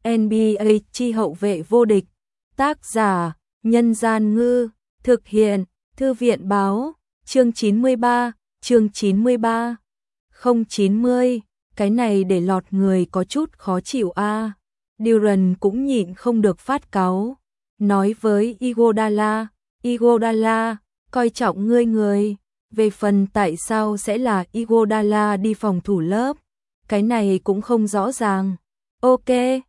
NBA chi hậu vệ vô địch. Tác giả: Nhân Gian Ngư. Thực hiện: Thư viện Báo. Chương 93. Chương 93. 090. Cái này để lọt người có chút khó chịu a. Duran cũng nhịn không được phát cáu. Nói với Iguodala, Iguodala, coi trọng ngươi người. Về phần tại sao sẽ là Iguodala đi phòng thủ lớp, cái này cũng không rõ ràng. Ok,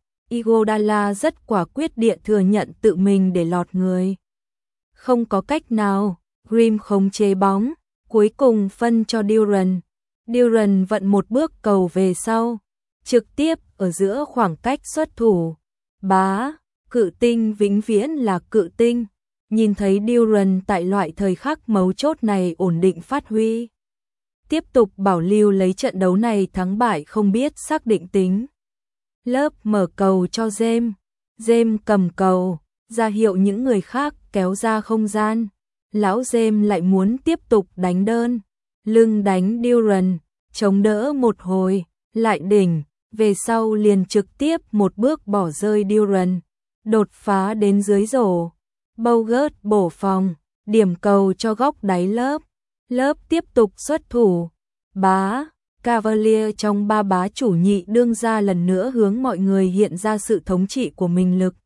Iguodala rất quả quyết địa thừa nhận tự mình để lọt người. Không có cách nào, Grimm khống chế bóng, cuối cùng phân cho Duran. Duran vận một bước cầu về sau, trực tiếp ở giữa khoảng cách xuất thủ. Bá, cự tinh vĩnh viễn là cự tinh. Nhìn thấy Duran tại loại thời khắc mấu chốt này ổn định phát huy, tiếp tục bảo lưu lấy trận đấu này thắng bại không biết xác định tính. Lớp mở cầu cho James. James cầm cầu, ra hiệu những người khác kéo ra không gian. Lão James lại muốn tiếp tục đánh đơn. Lưng đánh Duran, chống đỡ một hồi, lại đỉnh, về sau liền trực tiếp một bước bỏ rơi Duran. Đột phá đến dưới rổ. Bogut bổ phòng, điểm cầu cho góc đáy lớp. Lớp tiếp tục xuất thủ. Bá, Cavalier trong ba bá chủ nhị đương ra lần nữa hướng mọi người hiện ra sự thống trị của mình lực.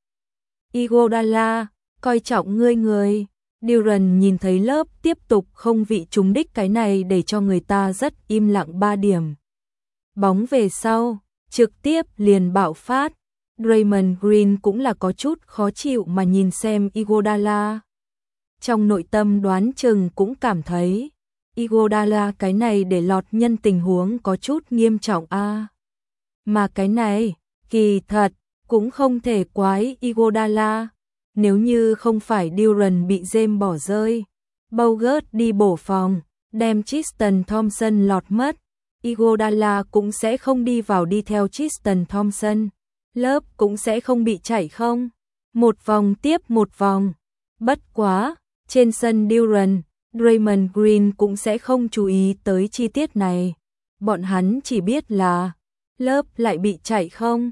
Iguodala, coi trọng ngươi người. Duran nhìn thấy lớp tiếp tục không vị trúng đích, cái này để cho người ta rất im lặng. 3 điểm. Bóng về sau, trực tiếp liền bạo phát. Draymond Green cũng là có chút khó chịu mà nhìn xem Iguodala. Trong nội tâm đoán chừng cũng cảm thấy Iguodala cái này để lọt nhân tình huống có chút nghiêm trọng a. Mà cái này, kỳ thật, cũng không thể quái Iguodala. Nếu như không phải Duran bị James bỏ rơi, Bogut đi bổ phòng, đem Tristan Thompson lọt mất, Iguodala cũng sẽ không đi vào đi theo Tristan Thompson. Lớp cũng sẽ không bị chạy không. Một vòng tiếp một vòng. Bất quá, trên sân Duran, Draymond Green cũng sẽ không chú ý tới chi tiết này. Bọn hắn chỉ biết là lớp lại bị chạy không.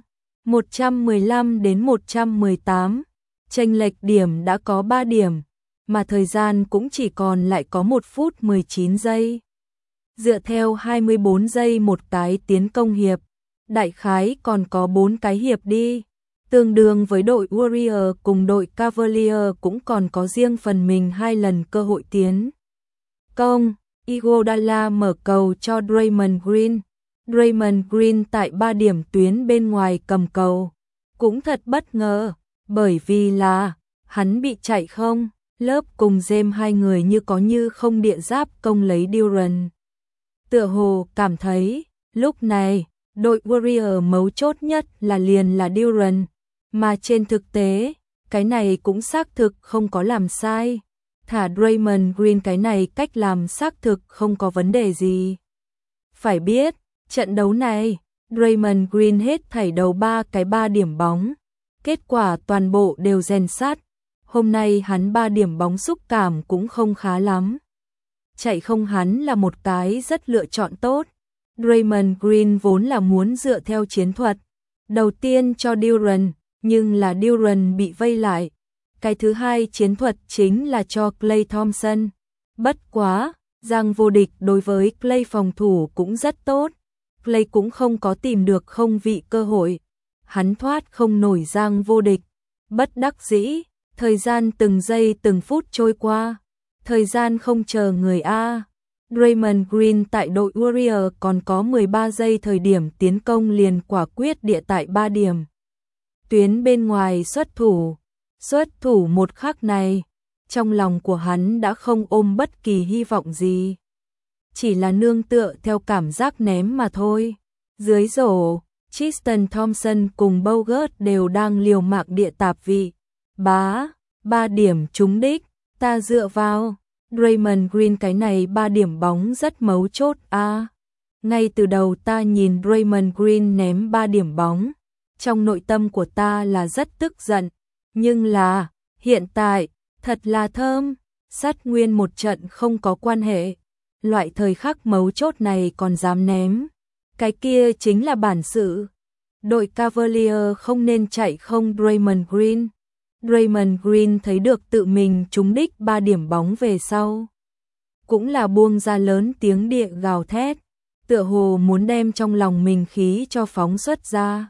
115 đến 118. Chênh lệch điểm đã có 3 điểm, mà thời gian cũng chỉ còn lại có 1 phút 19 giây. Dựa theo 24 giây một cái tiến công hiệp, đại khái còn có 4 cái hiệp đi, tương đương với đội Warrior cùng đội Cavalier cũng còn có riêng phần mình 2 lần cơ hội tiến công. Iguodala mở cầu cho Draymond Green. Draymond Green tại 3 điểm tuyến bên ngoài cầm cầu, cũng thật bất ngờ, bởi vì là hắn bị chạy không. Lớp cùng James hai người như có như không địa giáp công lấy Duran. Tựa hồ cảm thấy lúc này đội Warrior mấu chốt nhất là liền là Duran, mà trên thực tế, cái này cũng xác thực không có làm sai. Thả Draymond Green cái này cách làm xác thực không có vấn đề gì. Phải biết, trận đấu này, Draymond Green hết thảy đầu 3 điểm bóng. Kết quả toàn bộ đều rèn sát. Hôm nay hắn 3 điểm bóng xúc cảm cũng không khá lắm. Chạy không hắn là một cái rất lựa chọn tốt. Draymond Green vốn là muốn dựa theo chiến thuật đầu tiên cho Duran, nhưng là Duran bị vây lại. Cái thứ hai chiến thuật chính là cho Klay Thompson. Bất quá, giang vô địch đối với Klay phòng thủ cũng rất tốt. Klay cũng không có tìm được không vị cơ hội. Hắn thoát không nổi giang vô địch. Bất đắc dĩ, thời gian từng giây từng phút trôi qua. Thời gian không chờ người a. Draymond Green tại đội Warrior còn có 13 giây thời điểm tiến công liền quả quyết địa tại 3 điểm. Tuyến bên ngoài xuất thủ một khắc này, trong lòng của hắn đã không ôm bất kỳ hy vọng gì. Chỉ là nương tựa theo cảm giác ném mà thôi. Dưới rổ, Tristan Thompson cùng Bogut đều đang liều mạng địa tạp vị. Bá, 3 điểm trúng đích, ta dựa vào. Draymond Green cái này 3 điểm bóng rất mấu chốt a. Ngay từ đầu ta nhìn Draymond Green ném 3 điểm bóng, trong nội tâm của ta là rất tức giận, nhưng là hiện tại thật là thơm, sát nguyên một trận không có quan hệ. Loại thời khắc mấu chốt này còn dám ném, cái kia chính là bản sự. đội Cavalier không nên chạy không Draymond Green. Draymond Green thấy được tự mình trúng đích 3 điểm bóng về sau. Cũng là buông ra lớn tiếng địa gào thét, tựa hồ muốn đem trong lòng mình khí cho phóng xuất ra.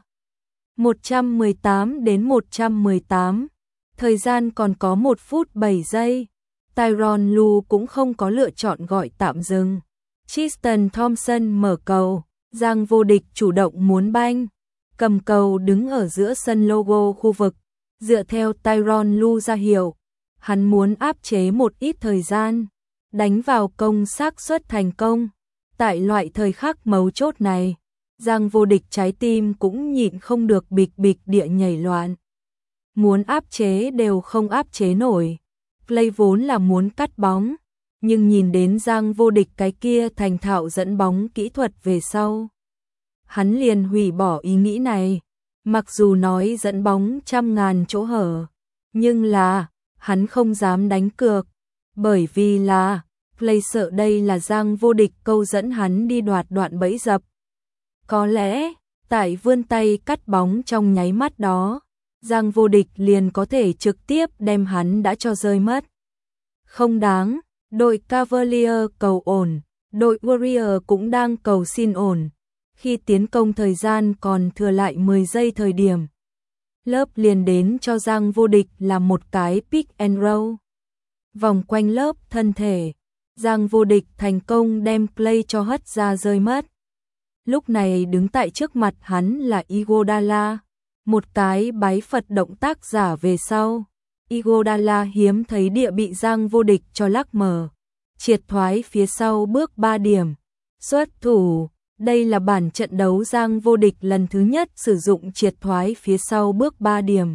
118 đến 118, thời gian còn có 1 phút 7 giây. Tyronn Lue cũng không có lựa chọn gọi tạm dừng. Tristan Thompson mở cầu, Giang Vô Địch chủ động muốn banh, cầm cầu đứng ở giữa sân logo khu vực, dựa theo Tyronn Lue ra hiệu, hắn muốn áp chế một ít thời gian, đánh vào công xác suất thành công. Tại loại thời khắc mấu chốt này, Giang Vô Địch trái tim cũng nhịn không được bịch bịch địa nhảy loạn. Muốn áp chế đều không áp chế nổi. Play vốn là muốn cắt bóng, nhưng nhìn đến Giang Vô Địch cái kia thành thạo dẫn bóng kỹ thuật về sau, hắn liền hủy bỏ ý nghĩ này. Mặc dù nói dẫn bóng trăm ngàn chỗ hở, nhưng là hắn không dám đánh cược, bởi vì là Play sợ đây là Giang Vô Địch câu dẫn hắn đi đoạt đoạn bẫy dập. Có lẽ, tại vươn tay cắt bóng trong nháy mắt đó, Giang Vô Địch liền có thể trực tiếp đem hắn đã cho rơi mất. Không đáng, đội Cavalier cầu ổn, đội Warrior cũng đang cầu xin ổn. Khi tiến công thời gian còn thừa lại 10 giây thời điểm, lớp liền đến cho Giang Vô Địch là một cái pick and roll. Vòng quanh lớp thân thể, Giang Vô Địch thành công đem Play cho hất ra rơi mất. Lúc này đứng tại trước mặt hắn là Iguodala, một cái bái Phật động tác giả về sau. Iguodala hiếm thấy địa bị Giang Vô Địch cho lắc mờ, triệt thoái phía sau bước 3 điểm. Xuất thủ, đây là bản trận đấu Giang Vô Địch lần thứ nhất sử dụng triệt thoái phía sau bước 3 điểm.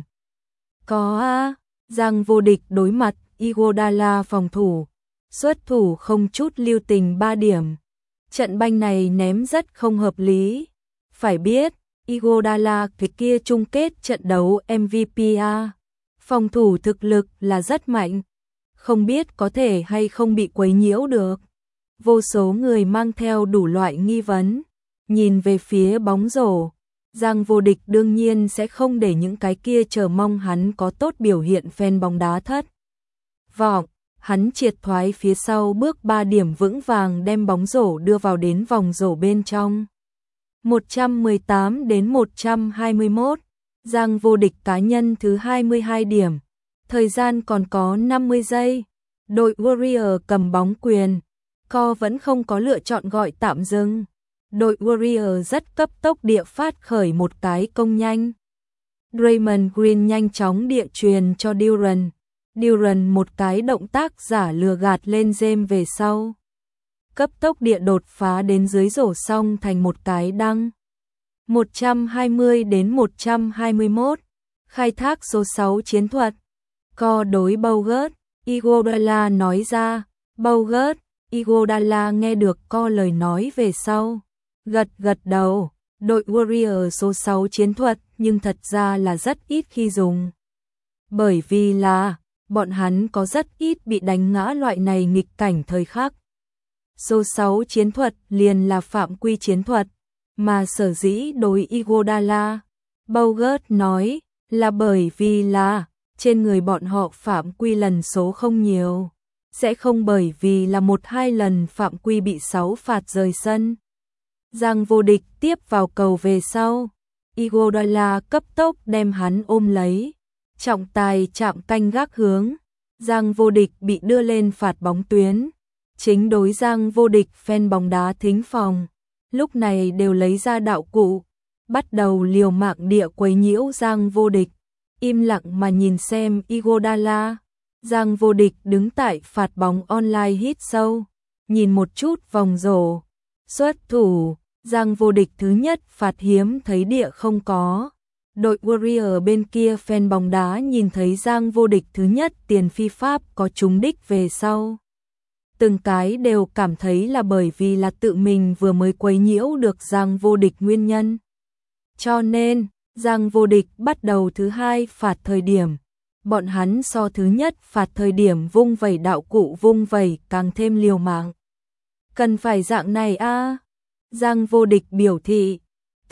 Có a, Giang Vô Địch đối mặt Iguodala phòng thủ, xuất thủ không chút lưu tình 3 điểm. Trận banh này ném rất không hợp lý. Phải biết, Iguodala cái kia chung kết trận đấu MVP a, phòng thủ thực lực là rất mạnh, không biết có thể hay không bị quấy nhiễu được. Vô số người mang theo đủ loại nghi vấn, nhìn về phía bóng rổ. Giang Vô Địch đương nhiên sẽ không để những cái kia chờ mong hắn có tốt biểu hiện fan bóng đá thất vọng. Hắn triệt thoái phía sau bước 3 điểm vững vàng đem bóng rổ đưa vào đến vòng rổ bên trong. 118 đến 121, Giang Vô Địch cá nhân thứ 22 điểm. Thời gian còn có 50 giây. Đội Warrior cầm bóng quyền. Co vẫn không có lựa chọn gọi tạm dừng. Đội Warrior rất cấp tốc địa phát khởi một cái công nhanh. Draymond Green nhanh chóng địa truyền cho Duren. Duren một cái động tác giả lừa gạt lên James về sau. Cấp tốc địa đột phá đến dưới rổ xong thành một cái đăng. 120 đến 121, khai thác số 6 chiến thuật. Co đối Bogut, Iguodala nói ra. Bogut, Iguodala nghe được Co lời nói về sau, gật gật đầu. Đội Warrior số 6 chiến thuật nhưng thật ra là rất ít khi dùng. Bởi vì là bọn hắn có rất ít bị đánh ngã loại này nghịch cảnh thời khắc. Số 6 chiến thuật liền là phạm quy chiến thuật, mà sở dĩ đối Iguodala, Bogut nói là bởi vì là trên người bọn họ phạm quy lần số không nhiều, sẽ không bởi vì là 1-2 lần phạm quy bị 6 phạt rời sân. Giang Vô Địch tiếp vào cầu về sau, Iguodala cấp tốc đem hắn ôm lấy, trọng tài chạm canh gác hướng, Giang Vô Địch bị đưa lên phạt bóng tuyến. Chính đối Giang Vô Địch fan bóng đá thính phòng, lúc này đều lấy ra đạo cụ, bắt đầu liều mạng địa quấy nhiễu Giang Vô Địch, im lặng mà nhìn xem Iguodala. Giang Vô Địch đứng tại phạt bóng online hít sâu, nhìn một chút vòng rổ, xuất thủ. Giang Vô Địch thứ nhất phạt hiếm thấy địa không có. Đội Warrior bên kia fan bóng đá nhìn thấy Giang Vô Địch thứ nhất tiền phi pháp có trúng đích về sau, từng cái đều cảm thấy là bởi vì là tự mình vừa mới quấy nhiễu được Giang Vô Địch nguyên nhân. Cho nên, Giang Vô Địch bắt đầu thứ hai phạt thời điểm, bọn hắn so thứ nhất phạt thời điểm vung vẩy đạo cụ vung vẩy càng thêm liều mạng. Cần phải dạng này a. Giang Vô Địch biểu thị,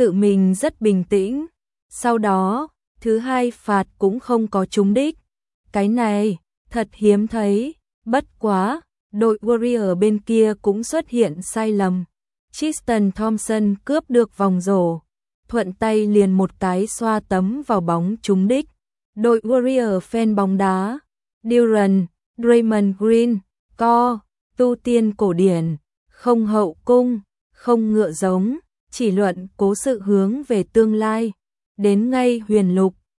tự mình rất bình tĩnh. Sau đó, thứ hai phạt cũng không có trúng đích. Cái này, thật hiếm thấy, bất quá, đội Warrior bên kia cũng xuất hiện sai lầm. Tristan Thompson cướp được vòng rổ, thuận tay liền một cái xoa tấm vào bóng trúng đích. Đội Warrior fan bóng đá, Duran, Draymond Green, tu tiên cổ điển, không hậu cung, không ngựa giống, chỉ luận cố sự hướng về tương lai. Đến ngay huyền lục,